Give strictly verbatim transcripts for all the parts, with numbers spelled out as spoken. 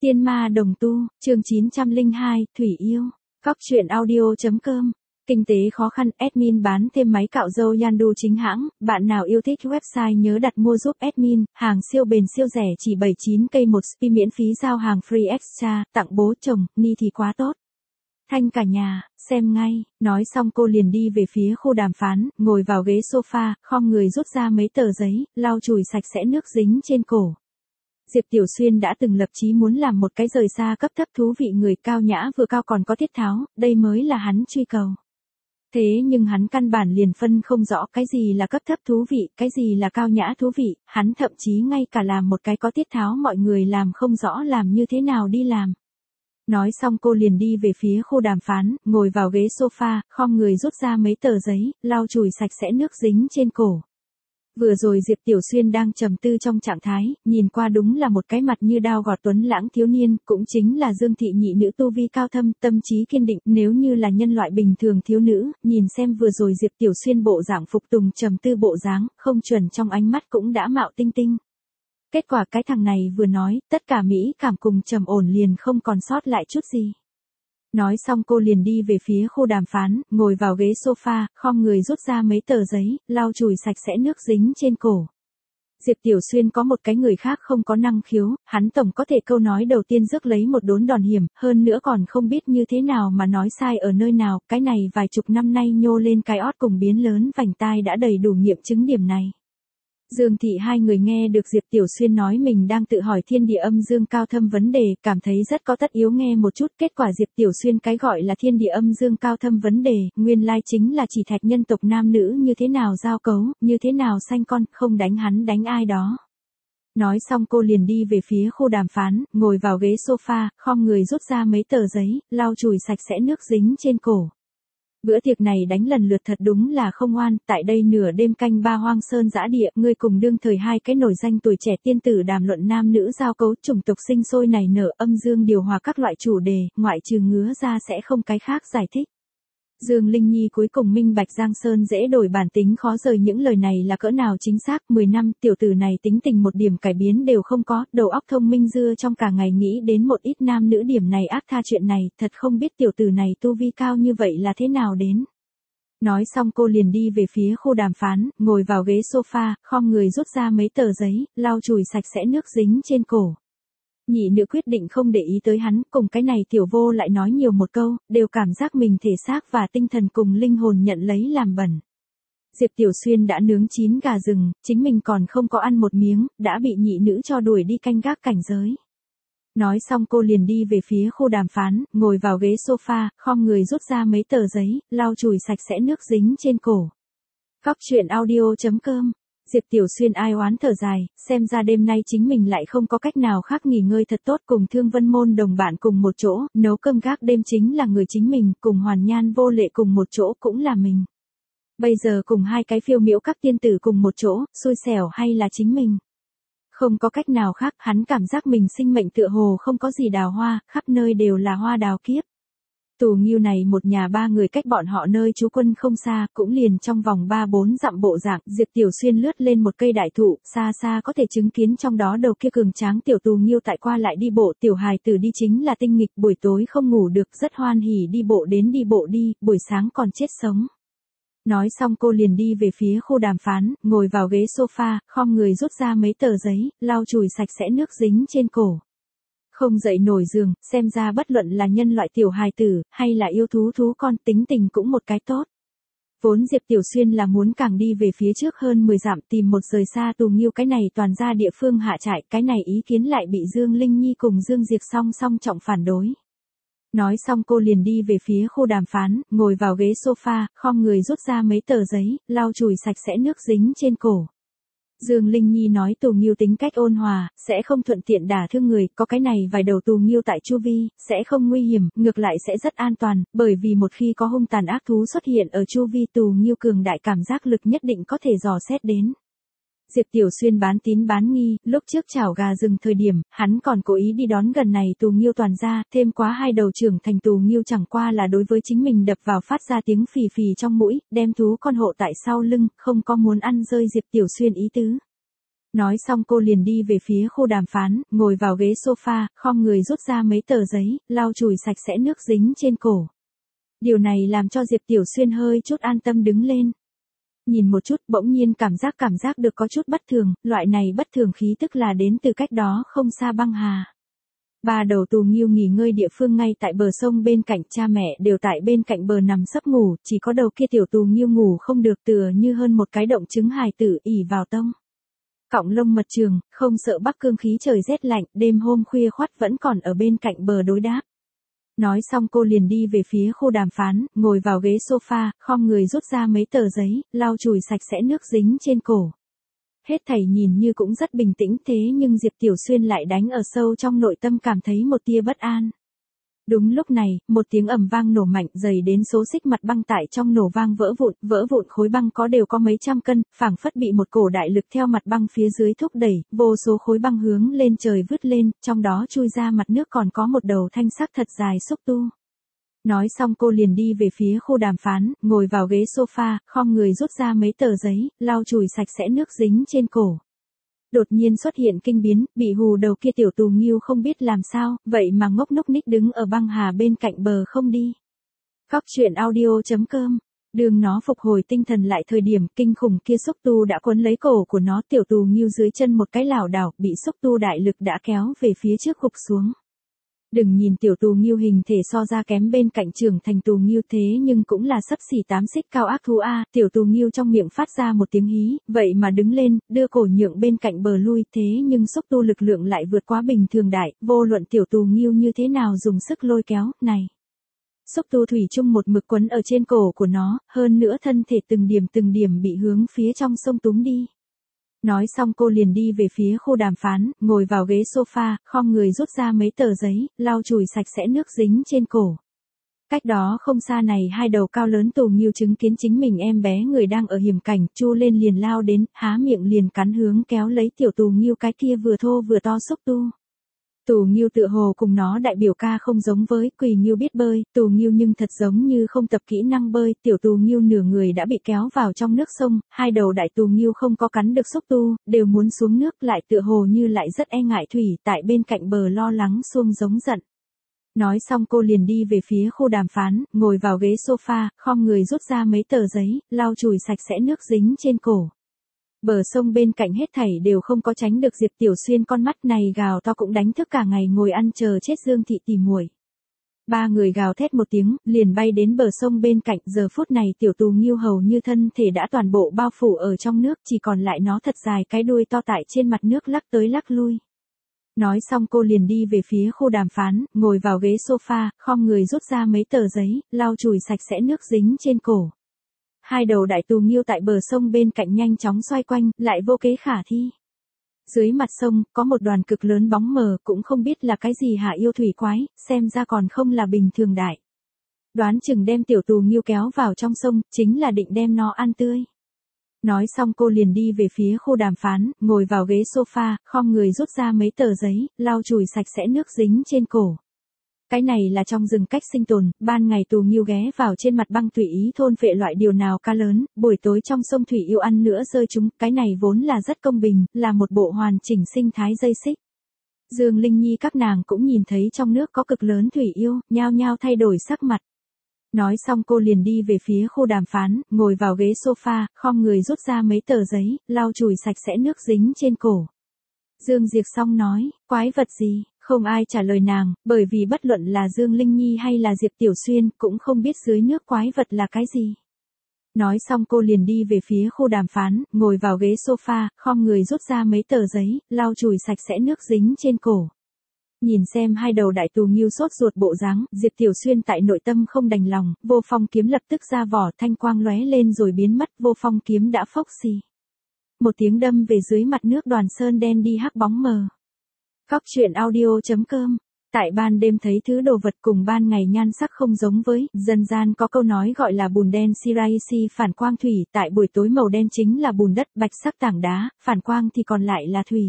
Tiên ma đồng tu, chương chín trăm lẻ hai, Thủy yêu. Cóc truyện audio chấm com. Kinh tế khó khăn, admin bán thêm máy cạo râu Yandu chính hãng, bạn nào yêu thích website nhớ đặt mua giúp admin, hàng siêu bền siêu rẻ chỉ bảy mươi chín k một spi miễn phí giao hàng free extra, tặng bố chồng, ni thì quá tốt. Thanh cả nhà, xem ngay, nói xong cô liền đi về phía khu đàm phán, ngồi vào ghế sofa, khom người rút ra mấy tờ giấy, lau chùi sạch sẽ nước dính trên cổ. Diệp Tiểu Xuyên đã từng lập chí muốn làm một cái rời xa cấp thấp thú vị, người cao nhã vừa cao còn có thiết tháo, đây mới là hắn truy cầu. Thế nhưng hắn căn bản liền phân không rõ cái gì là cấp thấp thú vị, cái gì là cao nhã thú vị, hắn thậm chí ngay cả làm một cái có tiết tháo mọi người làm không rõ làm như thế nào đi làm. Nói xong cô liền đi về phía khu đàm phán, ngồi vào ghế sofa, khom người rút ra mấy tờ giấy, lau chùi sạch sẽ nước dính trên cổ. Vừa rồi Diệp Tiểu Xuyên đang trầm tư trong trạng thái, nhìn qua đúng là một cái mặt như đao gọt tuấn lãng thiếu niên, cũng chính là Dương thị nhị nữ tu vi cao thâm, tâm trí kiên định, nếu như là nhân loại bình thường thiếu nữ, nhìn xem vừa rồi Diệp Tiểu Xuyên bộ dạng phục tùng trầm tư bộ dáng, không chuẩn trong ánh mắt cũng đã mạo tinh tinh. Kết quả cái thằng này vừa nói, tất cả mỹ cảm cùng trầm ổn liền không còn sót lại chút gì. Nói xong cô liền đi về phía khu đàm phán, ngồi vào ghế sofa, khom người rút ra mấy tờ giấy, lau chùi sạch sẽ nước dính trên cổ. Diệp Tiểu Xuyên có một cái người khác không có năng khiếu, hắn tổng có thể câu nói đầu tiên rước lấy một đốn đòn hiểm, hơn nữa còn không biết như thế nào mà nói sai ở nơi nào, cái này vài chục năm nay nhô lên cái ót cùng biến lớn vành tai đã đầy đủ nghiệm chứng điểm này. Dương thị hai người nghe được Diệp Tiểu Xuyên nói mình đang tự hỏi thiên địa âm dương cao thâm vấn đề, cảm thấy rất có tất yếu nghe một chút. Kết quả Diệp Tiểu Xuyên cái gọi là thiên địa âm dương cao thâm vấn đề, nguyên lai chính là chỉ thạch nhân tộc nam nữ như thế nào giao cấu, như thế nào sanh con, không đánh hắn đánh ai đó. Nói xong cô liền đi về phía khu đàm phán, ngồi vào ghế sofa, khom người rút ra mấy tờ giấy, lau chùi sạch sẽ nước dính trên cổ. Bữa tiệc này đánh lần lượt thật đúng là không oan, tại đây nửa đêm canh ba hoang sơn dã địa, ngươi cùng đương thời hai cái nổi danh tuổi trẻ tiên tử đàm luận nam nữ giao cấu, chủng tộc sinh sôi nảy nở, âm dương điều hòa các loại chủ đề, ngoại trừ ngứa ra sẽ không cái khác giải thích. Dương Linh Nhi cuối cùng minh bạch Giang Sơn dễ đổi bản tính khó rời, những lời này là cỡ nào chính xác. Mười năm tiểu tử này tính tình một điểm cải biến đều không có, đầu óc thông minh dưa trong cả ngày nghĩ đến một ít nam nữ điểm này ác tha chuyện này, thật không biết tiểu tử này tu vi cao như vậy là thế nào đến. Nói xong cô liền đi về phía khu đàm phán, ngồi vào ghế sofa, khom người rút ra mấy tờ giấy, lau chùi sạch sẽ nước dính trên cổ. Nhị nữ quyết định không để ý tới hắn, cùng cái này tiểu vô lại nói nhiều một câu, đều cảm giác mình thể xác và tinh thần cùng linh hồn nhận lấy làm bẩn. Diệp Tiểu Xuyên đã nướng chín gà rừng, chính mình còn không có ăn một miếng, đã bị nhị nữ cho đuổi đi canh gác cảnh giới. Nói xong cô liền đi về phía khu đàm phán, ngồi vào ghế sofa, khom người rút ra mấy tờ giấy, lau chùi sạch sẽ nước dính trên cổ. Cóc truyện audio chấm com. Diệp Tiểu Xuyên ai oán thở dài, xem ra đêm nay chính mình lại không có cách nào khác nghỉ ngơi thật tốt, cùng Thương Vân Môn đồng bạn cùng một chỗ, nấu cơm gác đêm chính là người chính mình, cùng Hoàn Nhan Vô Lệ cùng một chỗ cũng là mình. Bây giờ cùng hai cái phiêu miễu các tiên tử cùng một chỗ, xui xẻo hay là chính mình. Không có cách nào khác, hắn cảm giác mình sinh mệnh tựa hồ không có gì đào hoa, khắp nơi đều là hoa đào kiếp. Tù Nghiêu này một nhà ba người cách bọn họ nơi trú quân không xa, cũng liền trong vòng ba bốn dặm bộ dạng. Diệp Tiểu Xuyên lướt lên một cây đại thụ, xa xa có thể chứng kiến trong đó đầu kia cường tráng tiểu Tù Nghiêu tại qua lại đi bộ, tiểu hài tử đi chính là tinh nghịch, buổi tối không ngủ được, rất hoan hỉ đi bộ đến đi bộ đi, buổi sáng còn chết sống. Nói xong cô liền đi về phía khu đàm phán, ngồi vào ghế sofa, khom người rút ra mấy tờ giấy, lau chùi sạch sẽ nước dính trên cổ. Không dậy nổi giường, xem ra bất luận là nhân loại tiểu hài tử, hay là yêu thú thú con, tính tình cũng một cái tốt. Vốn Diệp Tiểu Xuyên là muốn càng đi về phía trước hơn mười dặm tìm một rời xa Tù Nghiêu cái này toàn ra địa phương hạ trại, cái này ý kiến lại bị Dương Linh Nhi cùng Dương Diệp song song trọng phản đối. Nói xong cô liền đi về phía khu đàm phán, ngồi vào ghế sofa, khom người rút ra mấy tờ giấy, lau chùi sạch sẽ nước dính trên cổ. Dương Linh Nhi nói Tù Nghiêu tính cách ôn hòa, sẽ không thuận tiện đả thương người, có cái này vài đầu Tù Nghiêu tại chu vi, sẽ không nguy hiểm, ngược lại sẽ rất an toàn, bởi vì một khi có hung tàn ác thú xuất hiện ở chu vi Tù Nghiêu cường đại cảm giác lực nhất định có thể dò xét đến. Diệp Tiểu Xuyên bán tín bán nghi, lúc trước chảo gà rừng thời điểm, hắn còn cố ý đi đón gần này Tù Nghiêu toàn ra, thêm quá hai đầu trưởng thành Tù Nghiêu chẳng qua là đối với chính mình đập vào phát ra tiếng phì phì trong mũi, đem thú con hộ tại sau lưng, không có muốn ăn rơi Diệp Tiểu Xuyên ý tứ. Nói xong cô liền đi về phía khu đàm phán, ngồi vào ghế sofa, khom người rút ra mấy tờ giấy, lau chùi sạch sẽ nước dính trên cổ. Điều này làm cho Diệp Tiểu Xuyên hơi chút an tâm đứng lên. Nhìn một chút, bỗng nhiên cảm giác cảm giác được có chút bất thường, loại này bất thường khí tức là đến từ cách đó không xa băng hà. Ba đầu tù nghiêu nghỉ ngơi địa phương ngay tại bờ sông bên cạnh, cha mẹ đều tại bên cạnh bờ nằm sấp ngủ, chỉ có đầu kia tiểu tù nghiêu ngủ không được, tựa như hơn một cái động trứng hài tử ỉ vào tông. Cọng lông mật trường, không sợ bắc cương khí trời rét lạnh, đêm hôm khuya khoắt vẫn còn ở bên cạnh bờ đối đáp. Nói xong cô liền đi về phía khu đàm phán, ngồi vào ghế sofa, khom người rút ra mấy tờ giấy, lau chùi sạch sẽ nước dính trên cổ. Hết thảy nhìn như cũng rất bình tĩnh, thế nhưng Diệp Tiểu Xuyên lại đánh ở sâu trong nội tâm cảm thấy một tia bất an. Đúng lúc này, một tiếng ầm vang nổ mạnh, dày đến số xích mặt băng tại trong nổ vang vỡ vụn, vỡ vụn khối băng có đều có mấy trăm cân, phảng phất bị một cổ đại lực theo mặt băng phía dưới thúc đẩy, vô số khối băng hướng lên trời vứt lên, trong đó chui ra mặt nước còn có một đầu thanh sắc thật dài xúc tu. Nói xong cô liền đi về phía khu đàm phán, ngồi vào ghế sofa, khom người rút ra mấy tờ giấy, lau chùi sạch sẽ nước dính trên cổ. Đột nhiên xuất hiện kinh biến, bị hù đầu kia tiểu tù nghiêu không biết làm sao, vậy mà ngốc núc ních đứng ở băng hà bên cạnh bờ không đi. Cóc truyện audio chấm com. Đường nó phục hồi tinh thần lại thời điểm kinh khủng kia xúc tu đã quấn lấy cổ của nó, tiểu tù nghiêu dưới chân một cái lảo đảo, bị xúc tu đại lực đã kéo về phía trước gục xuống. Đừng nhìn tiểu tù nghiêu hình thể so ra kém bên cạnh trưởng thành tù nghiêu, thế nhưng cũng là xấp xỉ tám xích cao ác thú a. Tiểu tù nghiêu trong miệng phát ra một tiếng hí, vậy mà đứng lên, đưa cổ nhượng bên cạnh bờ lui, thế nhưng xúc tu lực lượng lại vượt quá bình thường đại, vô luận tiểu tù nghiêu như thế nào dùng sức lôi kéo, này. Xúc tu thủy chung một mực quấn ở trên cổ của nó, hơn nữa thân thể từng điểm từng điểm bị hướng phía trong sông túm đi. Nói xong cô liền đi về phía khu đàm phán, ngồi vào ghế sofa, khom người rút ra mấy tờ giấy, lau chùi sạch sẽ nước dính trên cổ. Cách đó không xa này hai đầu cao lớn tù nghiêu chứng kiến chính mình em bé người đang ở hiểm cảnh, chu lên liền lao đến, há miệng liền cắn hướng kéo lấy tiểu tù nghiêu cái kia vừa thô vừa to xúc tu. Tù nghiêu tựa hồ cùng nó đại biểu ca không giống với, quỳ nghiêu biết bơi, tù nghiêu nhưng thật giống như không tập kỹ năng bơi, tiểu tù nghiêu nửa người đã bị kéo vào trong nước sông, hai đầu đại tù nghiêu không có cắn được xúc tu, đều muốn xuống nước, lại tựa hồ như lại rất e ngại thủy, tại bên cạnh bờ lo lắng xuông giống giận. Nói xong cô liền đi về phía khu đàm phán, ngồi vào ghế sofa, khom người rút ra mấy tờ giấy, lau chùi sạch sẽ nước dính trên cổ. Bờ sông bên cạnh hết thảy đều không có tránh được Diệp Tiểu Xuyên con mắt này gào to cũng đánh thức cả ngày ngồi ăn chờ chết Dương thị tỉ muội. Ba người gào thét một tiếng, liền bay đến bờ sông bên cạnh, giờ phút này tiểu tù nghiêu hầu như thân thể đã toàn bộ bao phủ ở trong nước, chỉ còn lại nó thật dài cái đuôi to tại trên mặt nước lắc tới lắc lui. Nói xong cô liền đi về phía khu đàm phán, ngồi vào ghế sofa, khom người rút ra mấy tờ giấy, lau chùi sạch sẽ nước dính trên cổ. Hai đầu đại tù nghiêu tại bờ sông bên cạnh nhanh chóng xoay quanh, lại vô kế khả thi. Dưới mặt sông, có một đoàn cực lớn bóng mờ, cũng không biết là cái gì hả yêu thủy quái, xem ra còn không là bình thường đại. Đoán chừng đem tiểu tù nghiêu kéo vào trong sông, chính là định đem nó ăn tươi. Nói xong cô liền đi về phía khu đàm phán, ngồi vào ghế sofa, khom người rút ra mấy tờ giấy, lau chùi sạch sẽ nước dính trên cổ. Cái này là trong rừng cách sinh tồn, ban ngày tù nghiêu ghé vào trên mặt băng tùy ý thôn phệ loại điều nào cá lớn, buổi tối trong sông thủy yêu ăn nữa rơi chúng, cái này vốn là rất công bình, là một bộ hoàn chỉnh sinh thái dây xích. Dương Linh Nhi các nàng cũng nhìn thấy trong nước có cực lớn thủy yêu, nhao nhao thay đổi sắc mặt. Nói xong cô liền đi về phía khu đàm phán, ngồi vào ghế sofa, khom người rút ra mấy tờ giấy, lau chùi sạch sẽ nước dính trên cổ. Dương Diệp xong nói, quái vật gì? Không ai trả lời nàng, bởi vì bất luận là Dương Linh Nhi hay là Diệp Tiểu Xuyên cũng không biết dưới nước quái vật là cái gì. Nói xong cô liền đi về phía khu đàm phán, ngồi vào ghế sofa, khom người rút ra mấy tờ giấy, lau chùi sạch sẽ nước dính trên cổ. Nhìn xem hai đầu đại tù nghiêu sốt ruột bộ dáng, Diệp Tiểu Xuyên tại nội tâm không đành lòng, vô phong kiếm lập tức ra vỏ, thanh quang lóe lên rồi biến mất, vô phong kiếm đã phốc xì. Một tiếng đâm về dưới mặt nước, đoàn sơn đen đi hắc bóng mờ. Cóc truyện audio chấm com. Tại ban đêm thấy thứ đồ vật cùng ban ngày nhan sắc không giống với, dân gian có câu nói gọi là bùn đen Shiraisi phản quang thủy, tại buổi tối màu đen chính là bùn đất, bạch sắc tảng đá, phản quang thì còn lại là thủy.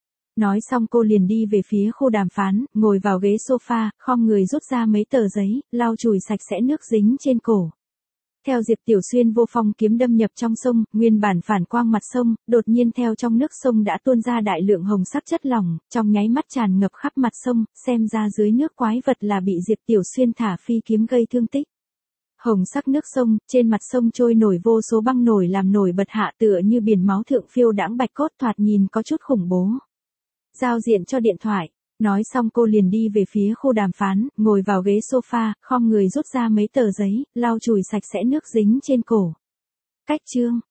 Nói xong cô liền đi về phía khu đàm phán, ngồi vào ghế sofa, khom người rút ra mấy tờ giấy, lau chùi sạch sẽ nước dính trên cổ. Theo Diệp Tiểu Xuyên vô phong kiếm đâm nhập trong sông, nguyên bản phản quang mặt sông, đột nhiên theo trong nước sông đã tuôn ra đại lượng hồng sắc chất lỏng, trong nháy mắt tràn ngập khắp mặt sông, xem ra dưới nước quái vật là bị Diệp Tiểu Xuyên thả phi kiếm gây thương tích. Hồng sắc nước sông, trên mặt sông trôi nổi vô số băng nổi làm nổi bật hạ tựa như biển máu thượng phiêu đãng bạch cốt thoạt nhìn có chút khủng bố. Giao diện cho điện thoại. Nói xong cô liền đi về phía khu đàm phán, ngồi vào ghế sofa, khom người rút ra mấy tờ giấy, lau chùi sạch sẽ nước dính trên cổ. Cách chương.